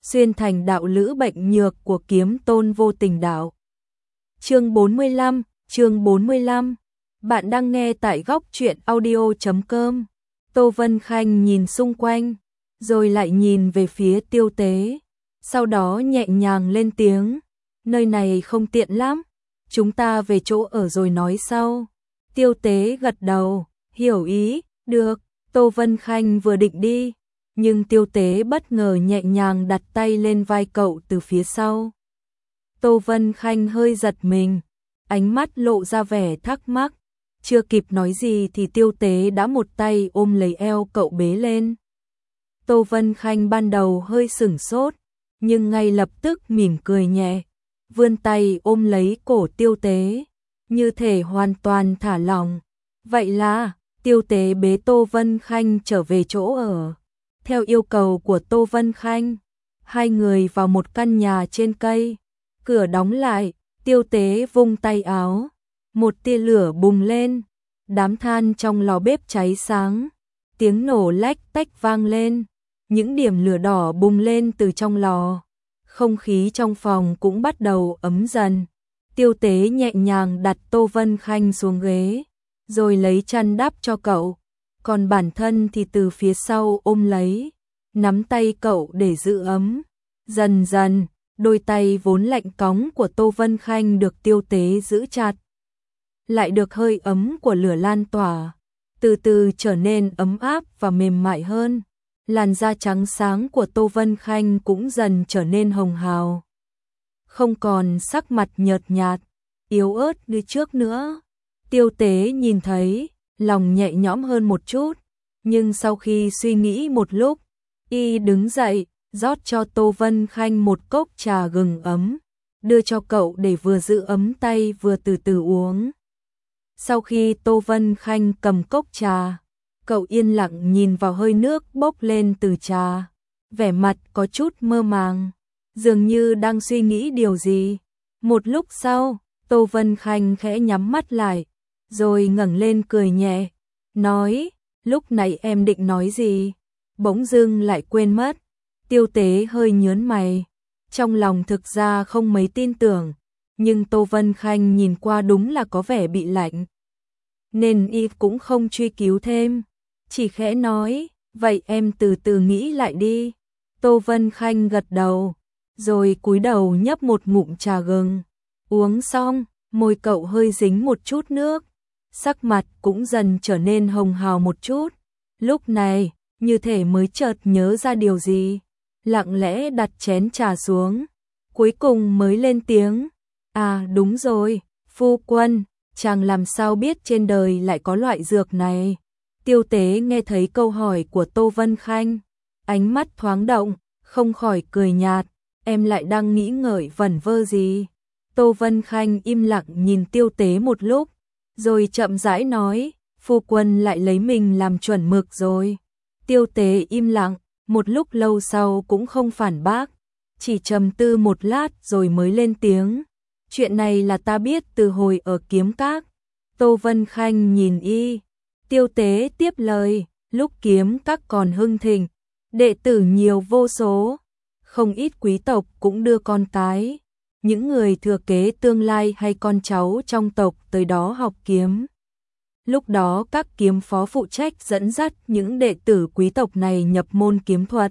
xuyên thành đạo lữ bệnh nhược của kiếm tôn vô tình đạo. Chương 45. Bạn đang nghe tại góc truyện audio.com. Tô Vân Khanh nhìn xung quanh, rồi lại nhìn về phía Tiêu Tế, sau đó nhẹ nhàng lên tiếng, nơi này không tiện lắm, chúng ta về chỗ ở rồi nói sau. Tiêu Tế gật đầu, hiểu ý, được. Tô Vân Khanh vừa định đi, nhưng Tiêu Tế bất ngờ nhẹ nhàng đặt tay lên vai cậu từ phía sau. Tô Vân Khanh hơi giật mình, ánh mắt lộ ra vẻ thắc mắc, chưa kịp nói gì thì Tiêu Tế đã một tay ôm lấy eo cậu bế lên. Tô Vân Khanh ban đầu hơi sửng sốt, nhưng ngay lập tức mỉm cười nhẹ, vươn tay ôm lấy cổ Tiêu Tế, như thể hoàn toàn thả lỏng. Vậy là Tiêu Tế bế Tô Vân Khanh trở về chỗ ở. Theo yêu cầu của Tô Vân Khanh, hai người vào một căn nhà trên cây, cửa đóng lại, Tiêu Tế vung tay áo, một tia lửa bùng lên, đám than trong lò bếp cháy sáng, tiếng nổ lách tách vang lên, những điểm lửa đỏ bùng lên từ trong lò, không khí trong phòng cũng bắt đầu ấm dần. Tiêu Tế nhẹ nhàng đặt Tô Vân Khanh xuống ghế, rồi lấy chăn đắp cho cậu, còn bản thân thì từ phía sau ôm lấy, nắm tay cậu để giữ ấm. Dần dần, đôi tay vốn lạnh cóng của Tô Vân Khanh được Tiêu Tế giữ chặt, lại được hơi ấm của lửa lan tỏa, từ từ trở nên ấm áp và mềm mại hơn. Làn da trắng sáng của Tô Vân Khanh cũng dần trở nên hồng hào, không còn sắc mặt nhợt nhạt, yếu ớt như trước nữa. Tiêu Tế nhìn thấy, lòng nhẹ nhõm hơn một chút, nhưng sau khi suy nghĩ một lúc, y đứng dậy, rót cho Tô Vân Khanh một cốc trà gừng ấm, đưa cho cậu để vừa giữ ấm tay vừa từ từ uống. Sau khi Tô Vân Khanh cầm cốc trà, cậu yên lặng nhìn vào hơi nước bốc lên từ trà, vẻ mặt có chút mơ màng, dường như đang suy nghĩ điều gì. Một lúc sau, Tô Vân Khanh khẽ nhắm mắt lại, rồi ngẩng lên cười nhẹ, nói, lúc nãy em định nói gì, bỗng dưng lại quên mất. Tiêu Tế hơi nhớn mày, trong lòng thực ra không mấy tin tưởng, nhưng Tô Vân Khanh nhìn qua đúng là có vẻ bị lạnh, nên y cũng không truy cứu thêm, chỉ khẽ nói, vậy em từ từ nghĩ lại đi. Tô Vân Khanh gật đầu, rồi cúi đầu nhấp một ngụm trà gừng, uống xong, môi cậu hơi dính một chút nước, sắc mặt cũng dần trở nên hồng hào một chút. Lúc này, như thể mới chợt nhớ ra điều gì, lặng lẽ đặt chén trà xuống, cuối cùng mới lên tiếng, à đúng rồi, phu quân, chàng làm sao biết trên đời lại có loại dược này. Tiêu Tế nghe thấy câu hỏi của Tô Vân Khanh, ánh mắt thoáng động, không khỏi cười nhạt, em lại đang nghĩ ngợi vẩn vơ gì. Tô Vân Khanh im lặng nhìn Tiêu Tế một lúc, rồi chậm rãi nói, phu quân lại lấy mình làm chuẩn mực rồi. Tiêu Tế im lặng, một lúc lâu sau cũng không phản bác, chỉ trầm tư một lát rồi mới lên tiếng, chuyện này là ta biết từ hồi ở Kiếm Các. Tô Vân Khanh nhìn y, Tiêu Tế tiếp lời, lúc Kiếm Các còn hưng thịnh, đệ tử nhiều vô số, không ít quý tộc cũng đưa con cái, những người thừa kế tương lai hay con cháu trong tộc tới đó học kiếm. Lúc đó các kiếm phó phụ trách dẫn dắt những đệ tử quý tộc này nhập môn kiếm thuật.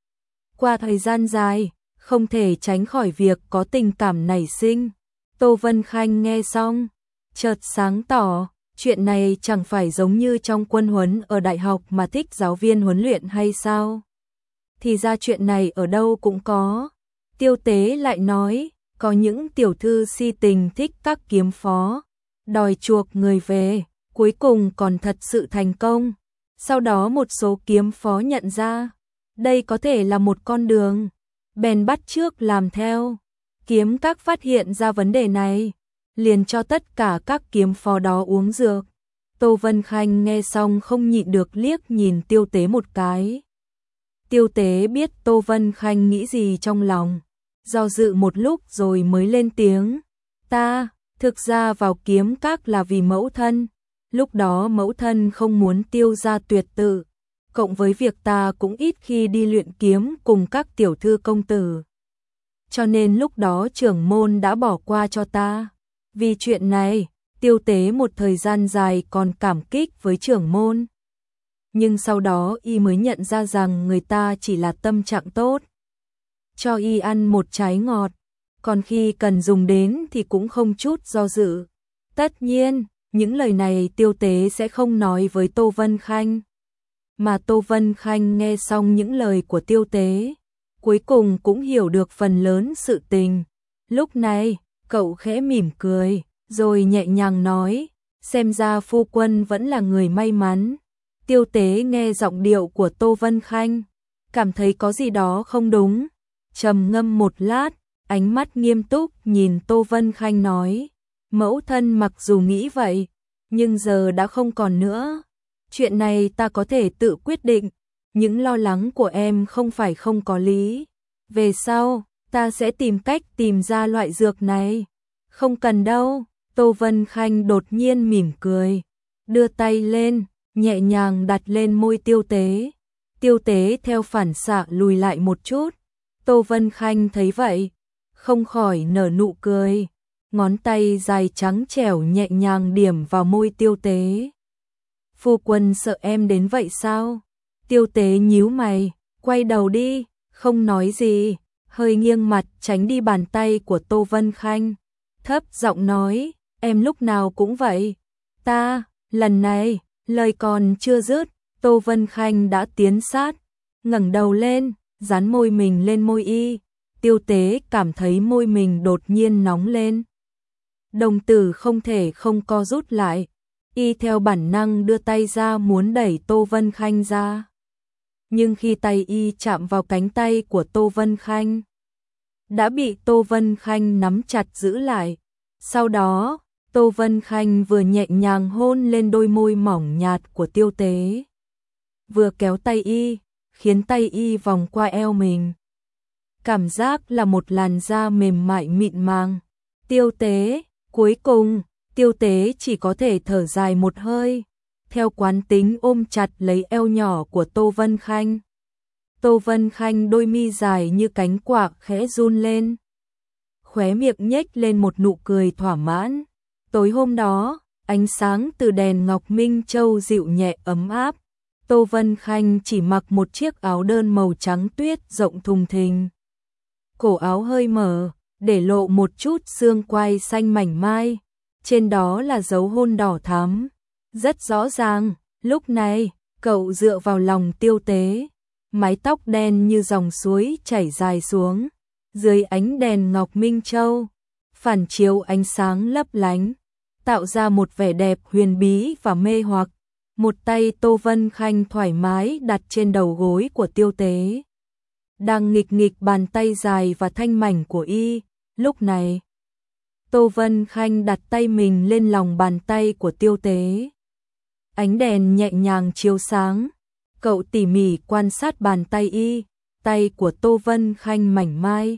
Qua thời gian dài, không thể tránh khỏi việc có tình cảm nảy sinh. Tô Vân Khanh nghe xong, chợt sáng tỏ, chuyện này chẳng phải giống như trong quân huấn ở đại học mà thích giáo viên huấn luyện hay sao? Thì ra chuyện này ở đâu cũng có. Tiêu Tế lại nói, có những tiểu thư si tình thích các kiếm phó, đòi chuộc người về, cuối cùng còn thật sự thành công. Sau đó một số kiếm phó nhận ra, đây có thể là một con đường, bèn bắt chước làm theo. Kiếm Các phát hiện ra vấn đề này, liền cho tất cả các kiếm phó đó uống dược. Tô Vân Khanh nghe xong không nhịn được liếc nhìn Tiêu Tế một cái. Tiêu Tế biết Tô Vân Khanh nghĩ gì trong lòng, do dự một lúc rồi mới lên tiếng, ta, thực ra vào Kiếm Các là vì mẫu thân, lúc đó mẫu thân không muốn Tiêu gia tuyệt tự, cộng với việc ta cũng ít khi đi luyện kiếm cùng các tiểu thư công tử. Cho nên lúc đó trưởng môn đã bỏ qua cho ta. Vì chuyện này, Tiêu Tế một thời gian dài còn cảm kích với trưởng môn. Nhưng sau đó y mới nhận ra rằng người ta chỉ là tâm trạng tốt. Cho y ăn một trái ngọt, còn khi cần dùng đến thì cũng không chút do dự. Tất nhiên, những lời này Tiêu Tế sẽ không nói với Tô Vân Khanh. Mà Tô Vân Khanh nghe xong những lời của Tiêu Tế, cuối cùng cũng hiểu được phần lớn sự tình. Lúc này, cậu khẽ mỉm cười, rồi nhẹ nhàng nói, xem ra phu quân vẫn là người may mắn. Tiêu Tế nghe giọng điệu của Tô Vân Khanh, cảm thấy có gì đó không đúng. Trầm ngâm một lát, ánh mắt nghiêm túc nhìn Tô Vân Khanh nói, mẫu thân mặc dù nghĩ vậy, nhưng giờ đã không còn nữa. Chuyện này ta có thể tự quyết định, những lo lắng của em không phải không có lý. Về sau, ta sẽ tìm cách tìm ra loại dược này. Không cần đâu, Tô Vân Khanh đột nhiên mỉm cười, đưa tay lên, nhẹ nhàng đặt lên môi Tiêu Tế. Tiêu Tế theo phản xạ lùi lại một chút. Tô Vân Khanh thấy vậy, không khỏi nở nụ cười, ngón tay dài trắng trẻo nhẹ nhàng điểm vào môi Tiêu Tế. Phu quân sợ em đến vậy sao? Tiêu Tế nhíu mày, quay đầu đi, không nói gì, hơi nghiêng mặt tránh đi bàn tay của Tô Vân Khanh. Thấp giọng nói, em lúc nào cũng vậy. Ta, lần này, lời còn chưa dứt, Tô Vân Khanh đã tiến sát, ngẩng đầu lên, dán môi mình lên môi y. Tiêu Tế cảm thấy môi mình đột nhiên nóng lên. Đồng tử không thể không co rút lại, y theo bản năng đưa tay ra muốn đẩy Tô Vân Khanh ra. Nhưng khi tay y chạm vào cánh tay của Tô Vân Khanh, đã bị Tô Vân Khanh nắm chặt giữ lại. Sau đó, Tô Vân Khanh vừa nhẹ nhàng hôn lên đôi môi mỏng nhạt của Tiêu Tế, vừa kéo tay y, khiến tay y vòng qua eo mình. Cảm giác là một làn da mềm mại mịn màng. Tiêu Tế, cuối cùng, Tiêu Tế chỉ có thể thở dài một hơi, theo quán tính ôm chặt lấy eo nhỏ của Tô Vân Khanh. Tô Vân Khanh đôi mi dài như cánh quạ khẽ run lên, khóe miệng nhếch lên một nụ cười thỏa mãn. Tối hôm đó, ánh sáng từ đèn ngọc minh châu dịu nhẹ ấm áp. Tô Vân Khanh chỉ mặc một chiếc áo đơn màu trắng tuyết rộng thùng thình. Cổ áo hơi mở, để lộ một chút xương quai xanh mảnh mai, trên đó là dấu hôn đỏ thắm. Rất rõ ràng, lúc này, cậu dựa vào lòng Tiêu Tế, mái tóc đen như dòng suối chảy dài xuống, dưới ánh đèn ngọc minh châu, phản chiếu ánh sáng lấp lánh, tạo ra một vẻ đẹp huyền bí và mê hoặc. Một tay Tô Vân Khanh thoải mái đặt trên đầu gối của Tiêu Tế, đang nghịch nghịch bàn tay dài và thanh mảnh của y. Lúc này, Tô Vân Khanh đặt tay mình lên lòng bàn tay của Tiêu Tế. Ánh đèn nhẹ nhàng chiếu sáng, cậu tỉ mỉ quan sát bàn tay y. Tay của Tô Vân Khanh mảnh mai,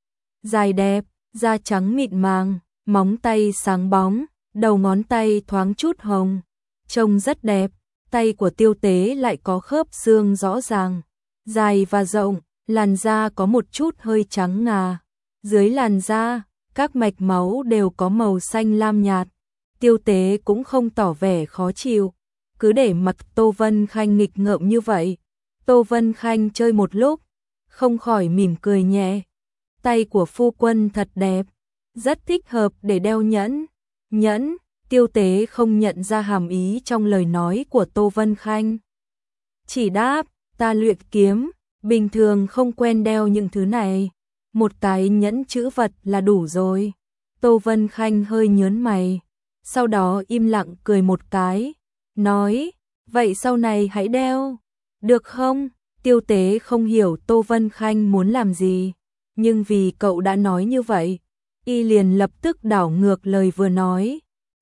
dài đẹp, da trắng mịn màng, móng tay sáng bóng, đầu ngón tay thoáng chút hồng, trông rất đẹp. Tay của Tiêu Tế lại có khớp xương rõ ràng, dài và rộng, làn da có một chút hơi trắng ngà. Dưới làn da, các mạch máu đều có màu xanh lam nhạt. Tiêu Tế cũng không tỏ vẻ khó chịu, cứ để mặc Tô Vân Khanh nghịch ngợm như vậy. Tô Vân Khanh chơi một lúc, không khỏi mỉm cười nhẹ. Tay của phu quân thật đẹp, rất thích hợp để đeo nhẫn. Nhẫn? Tiêu Tế không nhận ra hàm ý trong lời nói của Tô Vân Khanh. Chỉ đáp, ta luyện kiếm, bình thường không quen đeo những thứ này. Một cái nhẫn chữ vật là đủ rồi. Tô Vân Khanh hơi nhớn mày, sau đó im lặng cười một cái, nói, vậy sau này hãy đeo, được không? Tiêu Tế không hiểu Tô Vân Khanh muốn làm gì, nhưng vì cậu đã nói như vậy, y liền lập tức đảo ngược lời vừa nói,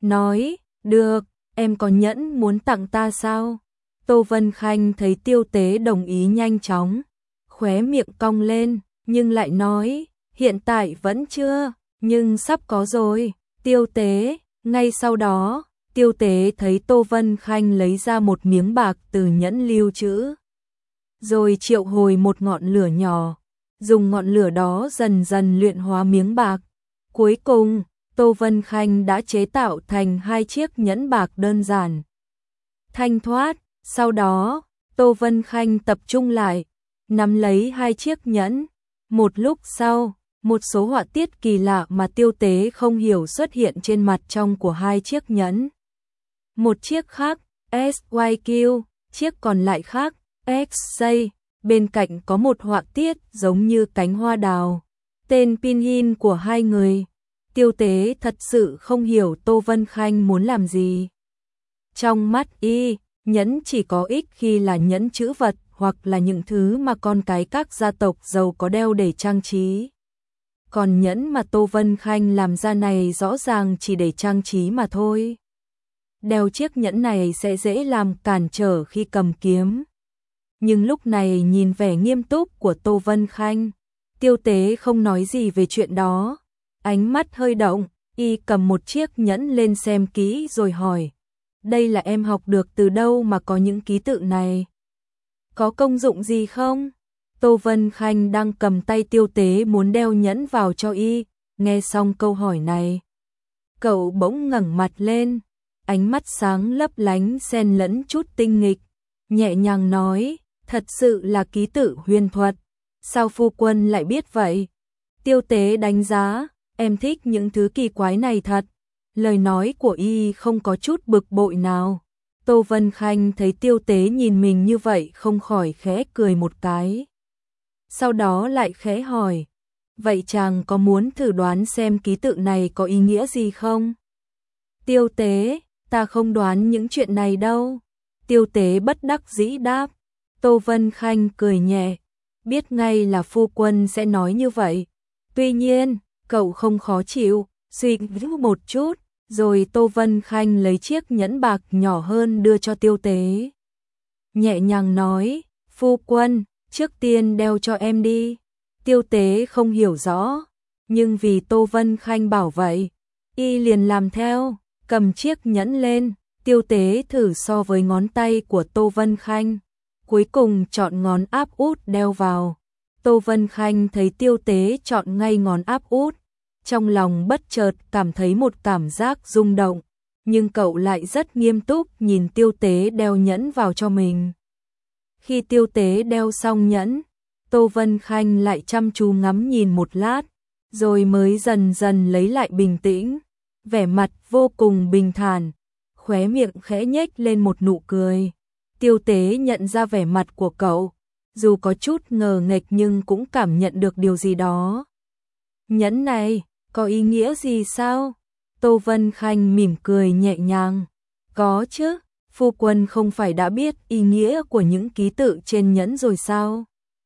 được, em có nhẫn muốn tặng ta sao? Tô Vân Khanh thấy Tiêu Tế đồng ý nhanh chóng, khóe miệng cong lên, nhưng lại nói, hiện tại vẫn chưa, nhưng sắp có rồi. Tiêu Tế, ngay sau đó, Tiêu Tế thấy Tô Vân Khanh lấy ra một miếng bạc từ nhẫn lưu trữ. rồi triệu hồi một ngọn lửa nhỏ, dùng ngọn lửa đó dần dần luyện hóa miếng bạc. Cuối cùng, Tô Vân Khanh đã chế tạo thành 2 chiếc nhẫn bạc đơn giản, thanh thoát. Sau đó, Tô Vân Khanh tập trung lại, nắm lấy 2 chiếc nhẫn. Một lúc sau, một số họa tiết kỳ lạ mà Tiêu Tế không hiểu xuất hiện trên mặt trong của 2 chiếc nhẫn. Một chiếc khác, SYQ, chiếc còn lại khác, XJ, bên cạnh có một họa tiết giống như cánh hoa đào, tên pinyin của 2 người. Tiêu Tế thật sự không hiểu Tô Vân Khanh muốn làm gì. Trong mắt y, nhẫn chỉ có ích khi là nhẫn trữ vật hoặc là những thứ mà con cái các gia tộc giàu có đeo để trang trí. Còn nhẫn mà Tô Vân Khanh làm ra này rõ ràng chỉ để trang trí mà thôi. Đeo chiếc nhẫn này sẽ dễ làm cản trở khi cầm kiếm. Nhưng lúc này nhìn vẻ nghiêm túc của Tô Vân Khanh, Tiêu Tế không nói gì về chuyện đó. Ánh mắt hơi động, y cầm một chiếc nhẫn lên xem kỹ rồi hỏi. Đây là em học được từ đâu mà có những ký tự này? Có công dụng gì không? Tô Vân Khanh đang cầm tay Tiêu Tế muốn đeo nhẫn vào cho y, nghe xong câu hỏi này. Cậu bỗng ngẩng mặt lên, ánh mắt sáng lấp lánh xen lẫn chút tinh nghịch, nhẹ nhàng nói, thật sự là ký tự huyền thuật. Sao phu quân lại biết vậy? Tiêu Tế đánh giá, em thích những thứ kỳ quái này thật. Lời nói của y không có chút bực bội nào. Tô Vân Khanh thấy Tiêu Tế nhìn mình như vậy không khỏi khẽ cười một cái. Sau đó lại khẽ hỏi, vậy chàng có muốn thử đoán xem ký tự này có ý nghĩa gì không? Tiêu Tế, ta không đoán những chuyện này đâu. Tiêu Tế bất đắc dĩ đáp. Tô Vân Khanh cười nhẹ, biết ngay là phu quân sẽ nói như vậy. Tuy nhiên, cậu không khó chịu, suy nghĩ một chút, rồi Tô Vân Khanh lấy chiếc nhẫn bạc nhỏ hơn đưa cho Tiêu Tế. Nhẹ nhàng nói, phu quân, trước tiên đeo cho em đi. Tiêu Tế không hiểu rõ, nhưng vì Tô Vân Khanh bảo vậy, y liền làm theo, cầm chiếc nhẫn lên. Tiêu Tế thử so với ngón tay của Tô Vân Khanh, cuối cùng chọn ngón áp út đeo vào. Tô Vân Khanh thấy Tiêu Tế chọn ngay ngón áp út, trong lòng bất chợt cảm thấy một cảm giác rung động, nhưng cậu lại rất nghiêm túc nhìn Tiêu Tế đeo nhẫn vào cho mình. Khi Tiêu Tế đeo xong nhẫn, Tô Vân Khanh lại chăm chú ngắm nhìn một lát, rồi mới dần dần lấy lại bình tĩnh, vẻ mặt vô cùng bình thản, khóe miệng khẽ nhếch lên một nụ cười. Tiêu Tế nhận ra vẻ mặt của cậu, dù có chút ngờ nghệch nhưng cũng cảm nhận được điều gì đó. Nhẫn này, có ý nghĩa gì sao? Tô Vân Khanh mỉm cười nhẹ nhàng. Có chứ, phu quân không phải đã biết ý nghĩa của những ký tự trên nhẫn rồi sao?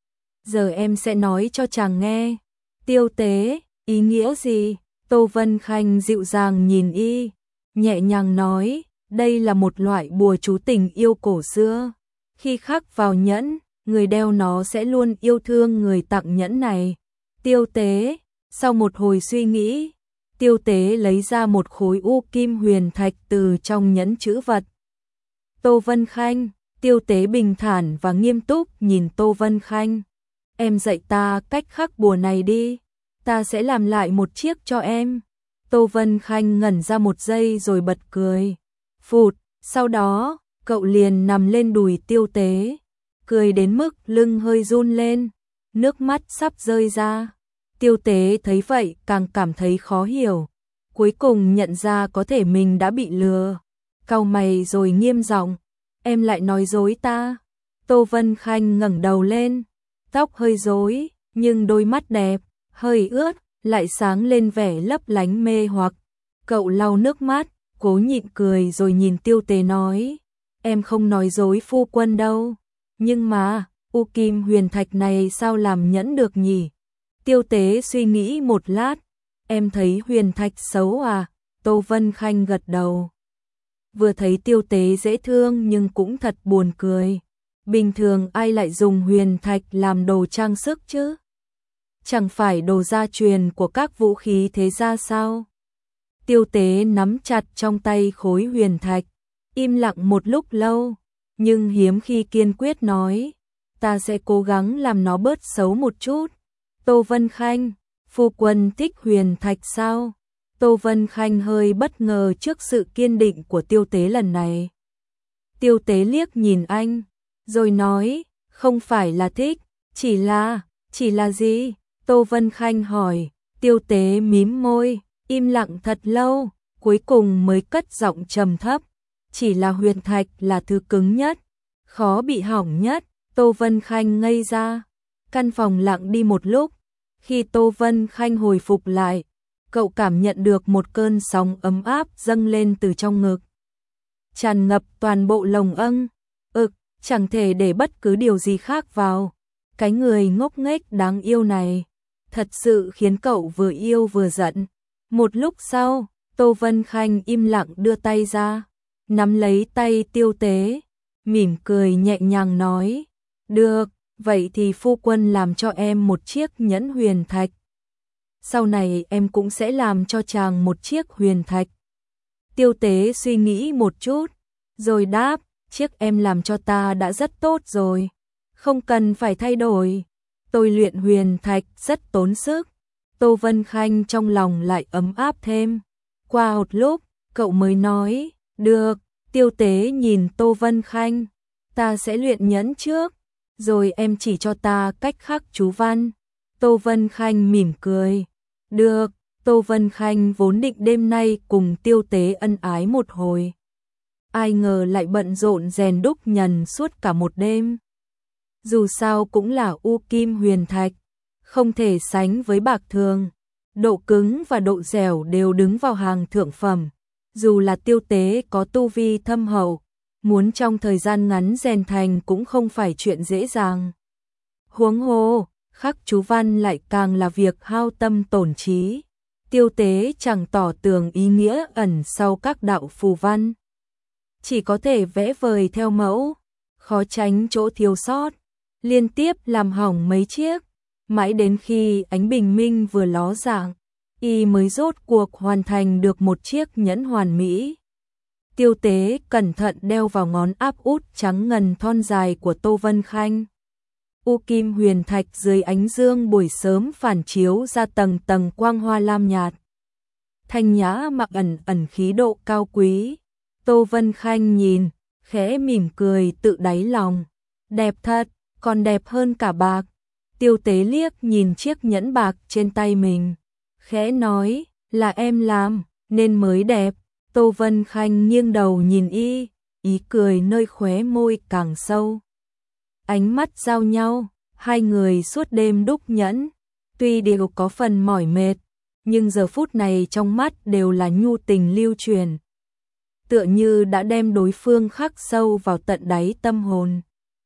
Giờ em sẽ nói cho chàng nghe. Tiêu Tế, ý nghĩa gì? Tô Vân Khanh dịu dàng nhìn y, nhẹ nhàng nói, đây là một loại bùa chú tình yêu cổ xưa. Khi khắc vào nhẫn, người đeo nó sẽ luôn yêu thương người tặng nhẫn này. Tiêu Tế, sau một hồi suy nghĩ, Tiêu Tế lấy ra một khối u kim huyền thạch từ trong nhẫn trữ vật. Tô Vân Khanh, Tiêu Tế bình thản và nghiêm túc nhìn Tô Vân Khanh. Em dạy ta cách khắc bùa này đi, ta sẽ làm lại một chiếc cho em. Tô Vân Khanh ngẩn ra một giây rồi bật cười. Phụt, sau đó, cậu liền nằm lên đùi Tiêu Tế, cười đến mức lưng hơi run lên, nước mắt sắp rơi ra. Tiêu Tế thấy vậy càng cảm thấy khó hiểu, cuối cùng nhận ra có thể mình đã bị lừa. Cau mày rồi nghiêm giọng, em lại nói dối ta. Tô Vân Khanh ngẩng đầu lên, tóc hơi rối, nhưng đôi mắt đẹp, hơi ướt, lại sáng lên vẻ lấp lánh mê hoặc. Cậu lau nước mắt, cố nhịn cười rồi nhìn Tiêu Tế nói, em không nói dối phu quân đâu, nhưng mà, u kim huyền thạch này sao làm nhẫn được nhỉ? Tiêu Tế suy nghĩ một lát, em thấy huyền thạch xấu à? Tô Vân Khanh gật đầu. Vừa thấy Tiêu Tế dễ thương nhưng cũng thật buồn cười. Bình thường ai lại dùng huyền thạch làm đồ trang sức chứ? Chẳng phải đồ gia truyền của các vũ khí thế gia sao? Tiêu Tế nắm chặt trong tay khối huyền thạch, im lặng một lúc lâu, nhưng hiếm khi kiên quyết nói, ta sẽ cố gắng làm nó bớt xấu một chút. Tô Vân Khanh, phu quân thích huyền thạch sao? Tô Vân Khanh hơi bất ngờ trước sự kiên định của Tiêu Tế lần này. Tiêu Tế liếc nhìn anh, rồi nói, không phải là thích, chỉ là gì? Tô Vân Khanh hỏi. Tiêu Tế mím môi, im lặng thật lâu, cuối cùng mới cất giọng trầm thấp, chỉ là huyền thạch là thứ cứng nhất, khó bị hỏng nhất. Tô Vân Khanh ngây ra, căn phòng lặng đi một lúc. Khi Tô Vân Khanh hồi phục lại, cậu cảm nhận được một cơn sóng ấm áp dâng lên từ trong ngực, tràn ngập toàn bộ lồng ực, chẳng thể để bất cứ điều gì khác vào. Cái người ngốc nghếch đáng yêu này, thật sự khiến cậu vừa yêu vừa giận. Một lúc sau, Tô Vân Khanh im lặng đưa tay ra, nắm lấy tay Tiêu Tế, mỉm cười nhẹ nhàng nói, được, vậy thì phu quân làm cho em một chiếc nhẫn huyền thạch. Sau này em cũng sẽ làm cho chàng một chiếc huyền thạch. Tiêu Tế suy nghĩ một chút, rồi đáp, chiếc em làm cho ta đã rất tốt rồi, không cần phải thay đổi. Tôi luyện huyền thạch rất tốn sức. Tô Vân Khanh trong lòng lại ấm áp thêm. Qua một lúc, cậu mới nói, được. Tiêu Tế nhìn Tô Vân Khanh, ta sẽ luyện nhẫn trước, rồi em chỉ cho ta cách khắc chú văn. Tô Vân Khanh mỉm cười, được. Tô Vân Khanh vốn định đêm nay cùng Tiêu Tế ân ái một hồi, ai ngờ lại bận rộn rèn đúc nhẫn suốt cả một đêm. Dù sao cũng là u kim huyền thạch, không thể sánh với bạc thường, độ cứng và độ dẻo đều đứng vào hàng thượng phẩm. Dù là Tiêu Tế có tu vi thâm hậu, muốn trong thời gian ngắn rèn thành cũng không phải chuyện dễ dàng. Huống hồ, khắc chú văn lại càng là việc hao tâm tổn trí. Tiêu Tế chẳng tỏ tường ý nghĩa ẩn sau các đạo phù văn, chỉ có thể vẽ vời theo mẫu, khó tránh chỗ thiếu sót, liên tiếp làm hỏng mấy chiếc, mãi đến khi ánh bình minh vừa ló dạng, y mới rốt cuộc hoàn thành được một chiếc nhẫn hoàn mỹ. Tiêu Tế cẩn thận đeo vào ngón áp út trắng ngần thon dài của Tô Vân Khanh. U kim huyền thạch dưới ánh dương buổi sớm phản chiếu ra tầng tầng quang hoa lam nhạt, thanh nhã mà ẩn ẩn khí độ cao quý. Tô Vân Khanh nhìn, khẽ mỉm cười tự đáy lòng, đẹp thật, còn đẹp hơn cả bạc. Tiêu Tế liếc nhìn chiếc nhẫn bạc trên tay mình, khẽ nói, là em làm nên mới đẹp. Tô Vân Khanh nghiêng đầu nhìn y, ý cười nơi khóe môi càng sâu. Ánh mắt giao nhau, hai người suốt đêm đúc nhẫn, tuy đều có phần mỏi mệt, nhưng giờ phút này trong mắt đều là nhu tình lưu truyền, tựa như đã đem đối phương khắc sâu vào tận đáy tâm hồn.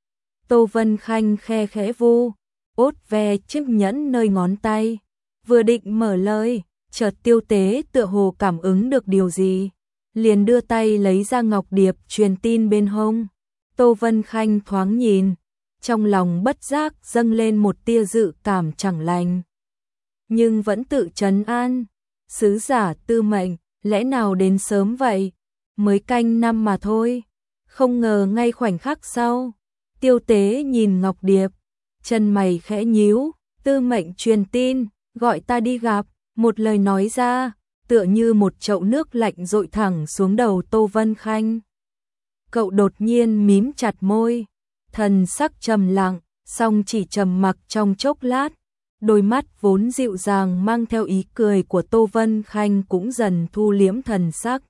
Tô Vân Khanh khe khẽ vu ốt ve chiếc nhẫn nơi ngón tay, vừa định mở lời, chợt Tiêu Tế tựa hồ cảm ứng được điều gì, liền đưa tay lấy ra ngọc điệp truyền tin bên hông. Tô Vân Khanh thoáng nhìn, trong lòng bất giác dâng lên một tia dự cảm chẳng lành, nhưng vẫn tự trấn an, sứ giả Tư Mệnh, lẽ nào đến sớm vậy, mới canh năm mà thôi. Không ngờ ngay khoảnh khắc sau, Tiêu Tế nhìn ngọc điệp, chân mày khẽ nhíu, Tư Mệnh truyền tin, gọi ta đi gặp. Một lời nói ra, tựa như một chậu nước lạnh dội thẳng xuống đầu Tô Vân Khanh. Cậu đột nhiên mím chặt môi, thần sắc trầm lặng, song chỉ trầm mặc trong chốc lát, đôi mắt vốn dịu dàng mang theo ý cười của Tô Vân Khanh cũng dần thu liễm thần sắc,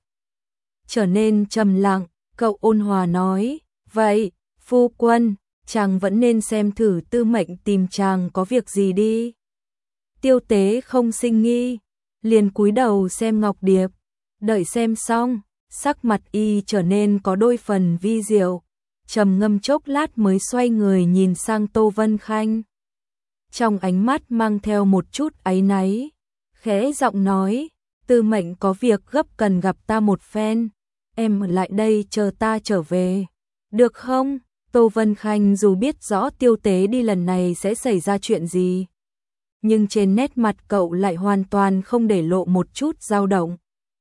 trở nên trầm lặng. Cậu ôn hòa nói, vậy, phu quân, chàng vẫn nên xem thử Tư Mệnh tìm chàng có việc gì đi. Tiêu Tế không sinh nghi, liền cúi đầu xem ngọc điệp, đợi xem xong, sắc mặt y trở nên có đôi phần vi diệu, trầm ngâm chốc lát mới xoay người nhìn sang Tô Vân Khanh. Trong ánh mắt mang theo một chút áy náy, khẽ giọng nói, Tư Mệnh có việc gấp cần gặp ta một phen, em ở lại đây chờ ta trở về, được không? Tô Vân Khanh dù biết rõ Tiêu Tế đi lần này sẽ xảy ra chuyện gì, nhưng trên nét mặt cậu lại hoàn toàn không để lộ một chút dao động,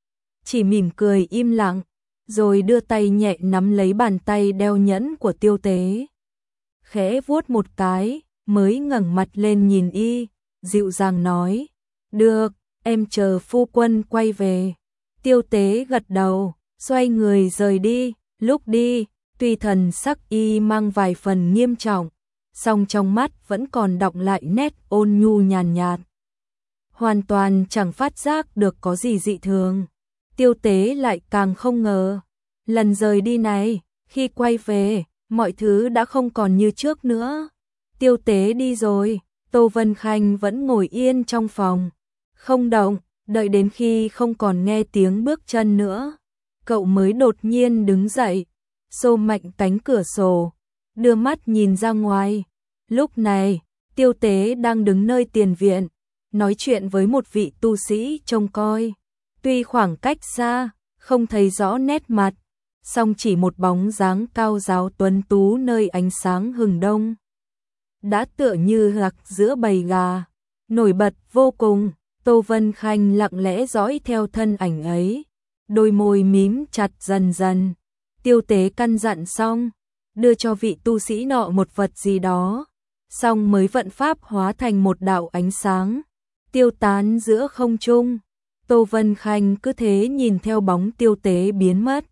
chỉ mỉm cười im lặng, rồi đưa tay nhẹ nắm lấy bàn tay đeo nhẫn của Tiêu Tế. khẽ vuốt một cái, mới ngẩng mặt lên nhìn y, dịu dàng nói, được, em chờ phu quân quay về. Tiêu Tế gật đầu, xoay người rời đi, lúc đi, tuy thần sắc y mang vài phần nghiêm trọng, song trong mắt vẫn còn đọng lại nét ôn nhu nhàn nhạt. Hoàn toàn chẳng phát giác được có gì dị thường. Tiêu Tế lại càng không ngờ, lần rời đi này, khi quay về, mọi thứ đã không còn như trước nữa. Tiêu Tế đi rồi, Tô Vân Khanh vẫn ngồi yên trong phòng, không động, đợi đến khi không còn nghe tiếng bước chân nữa, cậu mới đột nhiên đứng dậy, xô mạnh cánh cửa sổ, đưa mắt nhìn ra ngoài. Lúc này, Tiêu Tế đang đứng nơi tiền viện, nói chuyện với một vị tu sĩ trông coi. Tuy khoảng cách xa, không thấy rõ nét mặt, song chỉ một bóng dáng cao ráo tuấn tú nơi ánh sáng hừng đông. Đã tựa như gạc giữa bầy gà, nổi bật vô cùng. Tô Vân Khanh lặng lẽ dõi theo thân ảnh ấy, đôi môi mím chặt dần dần. Tiêu Tế căn dặn xong, đưa cho vị tu sĩ nọ một vật gì đó, xong mới vận pháp hóa thành một đạo ánh sáng, tiêu tán giữa không trung. Tô Vân Khanh cứ thế nhìn theo bóng Tiêu Tế biến mất.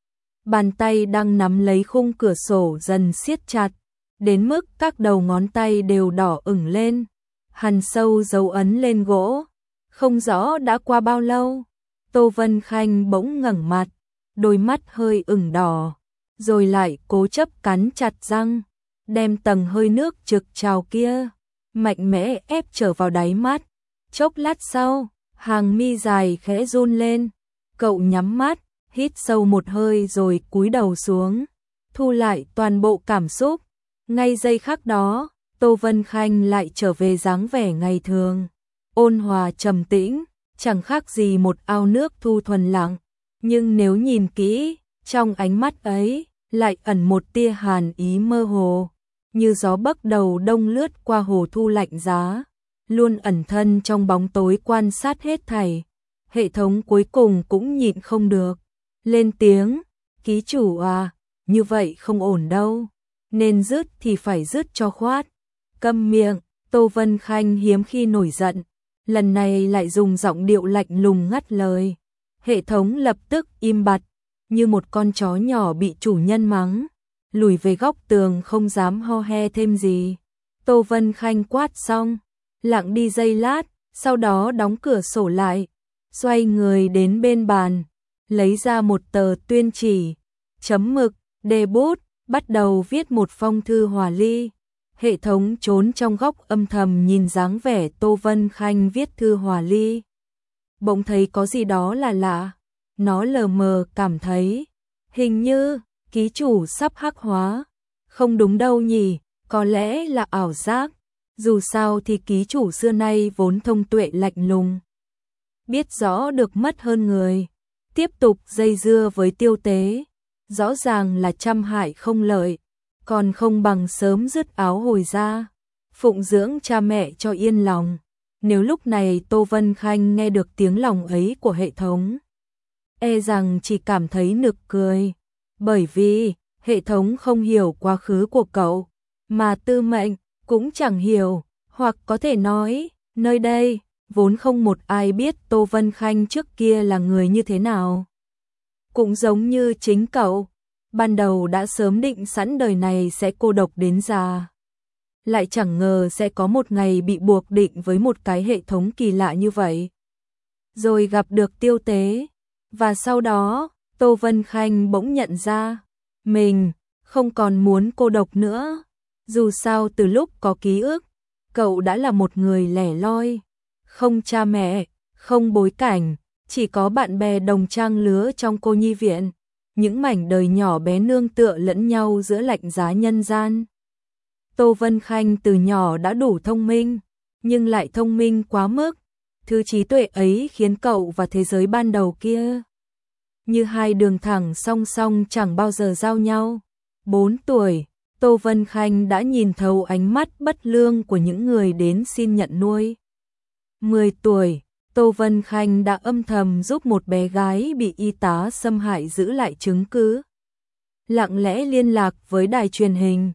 Bàn tay đang nắm lấy khung cửa sổ dần siết chặt, đến mức các đầu ngón tay đều đỏ ửng lên, hằn sâu dấu ấn lên gỗ. Không rõ đã qua bao lâu, Tô Vân Khanh bỗng ngẩng mặt, đôi mắt hơi ửng đỏ, rồi lại cố chấp cắn chặt răng, đem tầng hơi nước trực trào kia mạnh mẽ ép trở vào đáy mắt. Chốc lát sau, hàng mi dài khẽ run lên, cậu nhắm mắt, hít sâu một hơi rồi cúi đầu xuống, thu lại toàn bộ cảm xúc. Ngay giây khắc đó, Tô Vân Khanh lại trở về dáng vẻ ngày thường, ôn hòa trầm tĩnh, chẳng khác gì một ao nước thu thuần lặng. Nhưng nếu nhìn kỹ, trong ánh mắt ấy lại ẩn một tia hàn ý mơ hồ, như gió bấc đầu đông lướt qua hồ thu lạnh giá, luôn ẩn thân trong bóng tối quan sát hết thảy. Hệ thống cuối cùng cũng nhịn không được, lên tiếng, ký chủ à, như vậy không ổn đâu, nên dứt thì phải dứt cho khoát. Câm miệng. Tô Vân Khanh hiếm khi nổi giận, lần này lại dùng giọng điệu lạnh lùng ngắt lời. Hệ thống lập tức im bặt, như một con chó nhỏ bị chủ nhân mắng, lùi về góc tường không dám ho he thêm gì. Tô Vân Khanh quát xong, lặng đi giây lát, sau đó đóng cửa sổ lại, xoay người đến bên bàn, lấy ra một tờ tuyên chỉ, chấm mực, đề bút, bắt đầu viết một phong thư hòa ly. Hệ thống trốn trong góc âm thầm nhìn dáng vẻ Tô Vân Khanh viết thư hòa ly, bỗng thấy có gì đó là lạ. Nó lờ mờ cảm thấy, hình như ký chủ sắp hắc hóa. Không đúng đâu nhỉ, có lẽ là ảo giác. Dù sao thì ký chủ xưa nay vốn thông tuệ lạnh lùng, biết rõ được mất hơn người, tiếp tục dây dưa với Tiêu Tế, rõ ràng là trăm hại không lợi, còn không bằng sớm dứt áo hồi ra, phụng dưỡng cha mẹ cho yên lòng. Nếu lúc này Tô Vân Khanh nghe được tiếng lòng ấy của hệ thống, e rằng chỉ cảm thấy nực cười, bởi vì hệ thống không hiểu quá khứ của cậu, mà tư mệnh cũng chẳng hiểu, hoặc có thể nói, nơi đây vốn không một ai biết Tô Vân Khanh trước kia là người như thế nào. Cũng giống như chính cậu, ban đầu đã sớm định sẵn đời này sẽ cô độc đến già, lại chẳng ngờ sẽ có một ngày bị buộc định với một cái hệ thống kỳ lạ như vậy. Rồi gặp được Tiêu Tế, và sau đó, Tô Vân Khanh bỗng nhận ra, mình không còn muốn cô độc nữa. Dù sao từ lúc có ký ức, cậu đã là một người lẻ loi, không cha mẹ, không bối cảnh, chỉ có bạn bè đồng trang lứa trong cô nhi viện, những mảnh đời nhỏ bé nương tựa lẫn nhau giữa lạnh giá nhân gian. Tô Vân Khanh từ nhỏ đã đủ thông minh, nhưng lại thông minh quá mức. Thứ trí tuệ ấy khiến cậu và thế giới ban đầu kia như hai đường thẳng song song chẳng bao giờ giao nhau. 4 tuổi, Tô Vân Khanh đã nhìn thấu ánh mắt bất lương của những người đến xin nhận nuôi. 10 tuổi, Tô Vân Khanh đã âm thầm giúp một bé gái bị y tá xâm hại giữ lại chứng cứ. Lặng lẽ liên lạc với đài truyền hình,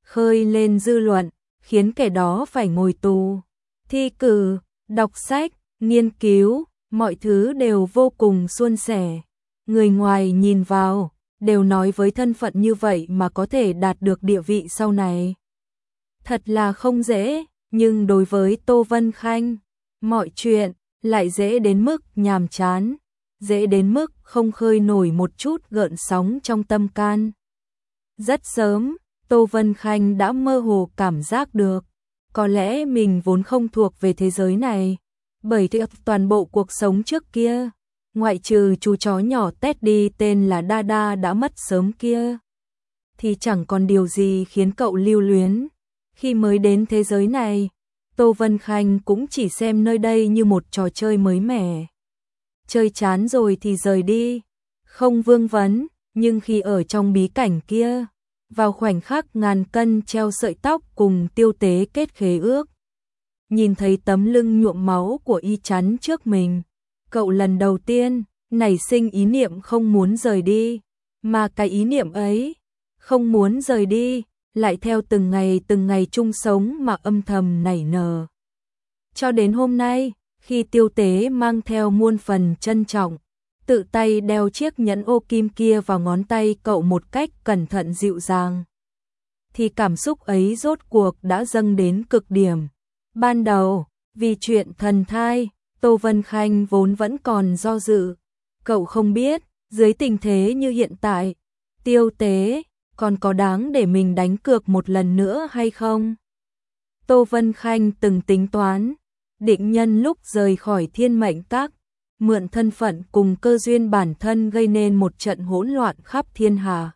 khơi lên dư luận, khiến kẻ đó phải ngồi tù. Thi cử, đọc sách, nghiên cứu, mọi thứ đều vô cùng suôn sẻ. Người ngoài nhìn vào, đều nói với thân phận như vậy mà có thể đạt được địa vị sau này. Thật là không dễ, nhưng đối với Tô Vân Khanh, mọi chuyện lại dễ đến mức nhàm chán, dễ đến mức không khơi nổi một chút gợn sóng trong tâm can. Rất sớm, Tô Vân Khanh đã mơ hồ cảm giác được, có lẽ mình vốn không thuộc về thế giới này, bởi thì toàn bộ cuộc sống trước kia, ngoại trừ chú chó nhỏ Teddy tên là Dada đã mất sớm kia, thì chẳng còn điều gì khiến cậu lưu luyến. Khi mới đến thế giới này, Tô Vân Khanh cũng chỉ xem nơi đây như một trò chơi mới mẻ. Chơi chán rồi thì rời đi, không vương vấn, nhưng khi ở trong bí cảnh kia, vào khoảnh khắc ngàn cân treo sợi tóc cùng Tiêu Tế kết khế ước, nhìn thấy tấm lưng nhuộm máu của Y Chắn trước mình, cậu lần đầu tiên nảy sinh ý niệm không muốn rời đi, mà cái ý niệm ấy, không muốn rời đi, lại theo từng ngày chung sống mà âm thầm nảy nở. Cho đến hôm nay, khi Tiêu Tế mang theo muôn phần trân trọng, tự tay đeo chiếc nhẫn ô kim kia vào ngón tay cậu một cách cẩn thận dịu dàng, thì cảm xúc ấy rốt cuộc đã dâng đến cực điểm. Ban đầu, vì chuyện thần thai, Tô Vân Khanh vốn vẫn còn do dự. Cậu không biết, dưới tình thế như hiện tại, Tiêu Tế còn có đáng để mình đánh cược một lần nữa hay không? Tô Vân Khanh từng tính toán, định nhân lúc rời khỏi Thiên Mệnh Các, mượn thân phận cùng cơ duyên bản thân gây nên một trận hỗn loạn khắp thiên hà.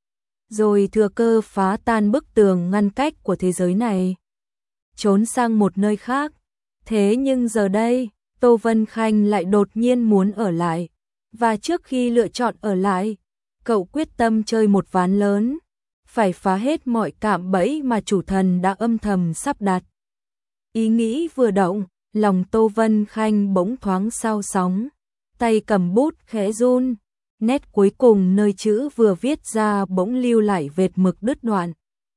Rồi thừa cơ phá tan bức tường ngăn cách của thế giới này, trốn sang một nơi khác. Thế nhưng giờ đây, Tô Vân Khanh lại đột nhiên muốn ở lại. Và trước khi lựa chọn ở lại, cậu quyết tâm chơi một ván lớn, phải phá hết mọi cạm bẫy mà chủ thần đã âm thầm sắp đặt. Ý nghĩ vừa động, lòng Tô Vân Khanh bỗng thoáng xao sóng, tay cầm bút khẽ run, nét cuối cùng nơi chữ vừa viết ra bỗng lưu lại vệt mực đứt đoạn.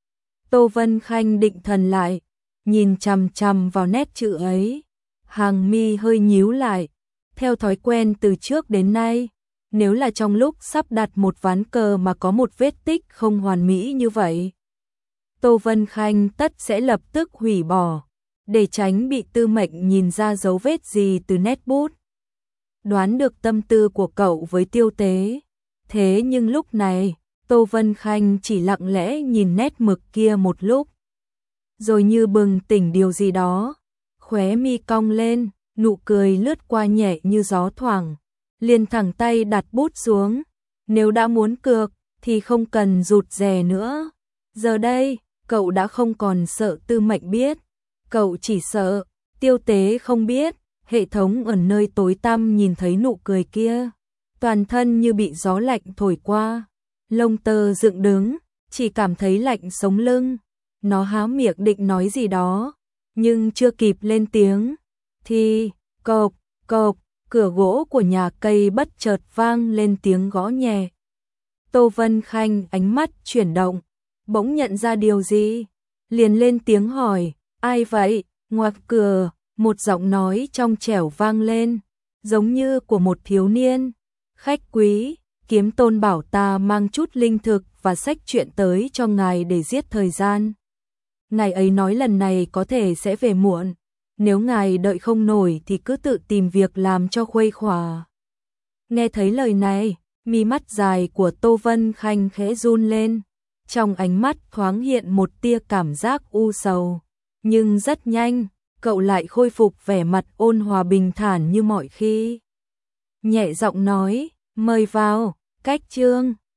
Tô Vân Khanh định thần lại, nhìn chằm chằm vào nét chữ ấy, hàng mi hơi nhíu lại. Theo thói quen từ trước đến nay, nếu là trong lúc sắp đặt một ván cờ mà có một vết tích không hoàn mỹ như vậy, Tô Vân Khanh tất sẽ lập tức hủy bỏ, để tránh bị Tư Mệnh nhìn ra dấu vết gì từ nét bút. Đoán được tâm tư của cậu với Tiêu Tế, thế nhưng lúc này, Tô Vân Khanh chỉ lặng lẽ nhìn nét mực kia một lúc, rồi như bừng tỉnh điều gì đó, khóe mi cong lên, nụ cười lướt qua nhẹ như gió thoảng, liền thẳng tay đặt bút xuống. Nếu đã muốn cược, thì không cần rụt rè nữa. Giờ đây, cậu đã không còn sợ Tư Mệnh biết, cậu chỉ sợ Tiêu Tế không biết. Hệ thống ở nơi tối tăm nhìn thấy nụ cười kia, toàn thân như bị gió lạnh thổi qua, lông tơ dựng đứng, chỉ cảm thấy lạnh sống lưng. Nó há miệng định nói gì đó, nhưng chưa kịp lên tiếng, thì cộp, cộp, cửa gỗ của nhà cây bất chợt vang lên tiếng gõ nhẹ. Tô Vân Khanh ánh mắt chuyển động, bỗng nhận ra điều gì, liền lên tiếng hỏi, ai vậy? Ngoặc cửa, một giọng nói trong trẻo vang lên, giống như của một thiếu niên. Khách quý, Kiếm Tôn bảo ta mang chút linh thực và sách truyện tới cho ngài để giết thời gian. Ngài ấy nói lần này có thể sẽ về muộn, nếu ngài đợi không nổi thì cứ tự tìm việc làm cho khuây khỏa. Nghe thấy lời này, mi mắt dài của Tô Vân Khanh khẽ run lên, trong ánh mắt thoáng hiện một tia cảm giác u sầu, nhưng rất nhanh, cậu lại khôi phục vẻ mặt ôn hòa bình thản như mọi khi. Nhẹ giọng nói, mời vào, Cách Chương.